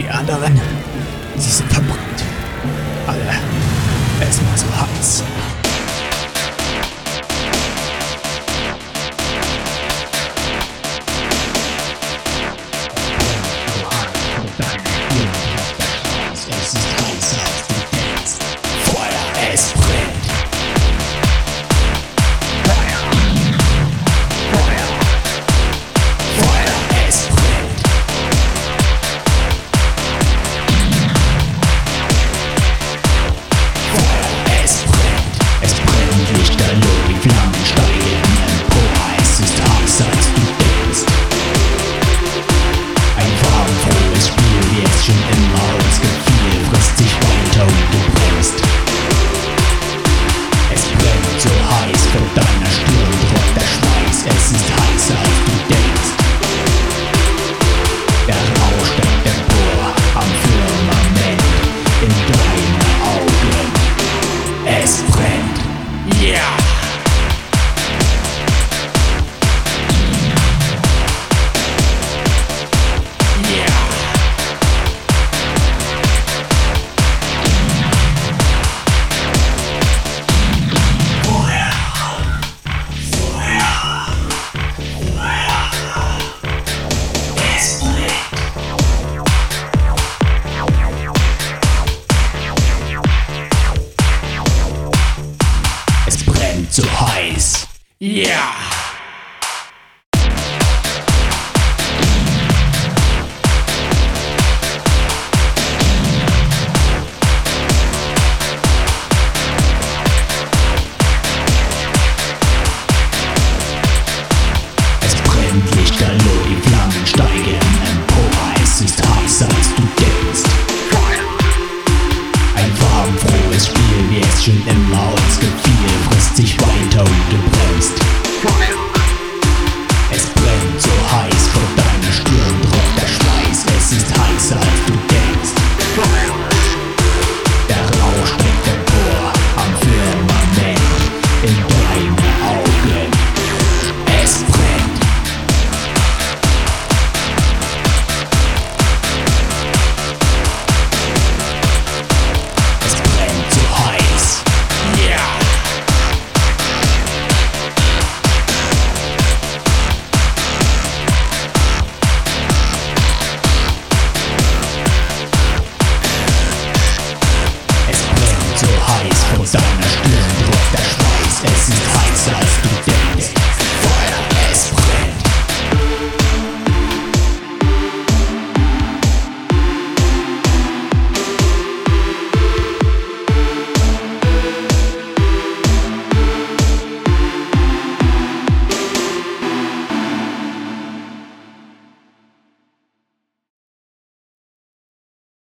Die anderen, sie sind verbrannt. Alle. Es war so heiß. Es ist heißer als du denkst. Feuer, es brennt. Feuer, Feuer, Feuer, es brennt. Feuer, es brennt. Es brennt lichterloh, die Flammen steigen empor. Es ist heißer als du denkst. Ein farbenfrohes Spiel, wie es schon immer uns gefiel, frisst sich weiter und du brennst. Es brennt so heiß, vor deiner Stirn tropft der Schweiß. Es ist heißer als du denkst. Der Rauch steigt empor am Firmament in deine Augen. Es brennt, ja! Yeah. So heiß. Ja!